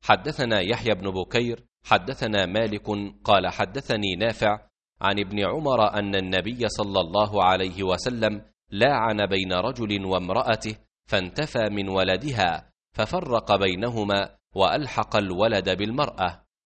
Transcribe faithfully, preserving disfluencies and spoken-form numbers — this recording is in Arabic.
حدثنا يحيى بن بكير حدثنا مالك قال حدثني نافع عن ابن عمر أن النبي صلى الله عليه وسلم لاعن بين رجل وامرأته فانتفى من ولدها ففرق بينهما وألحق الولد بالمرأة.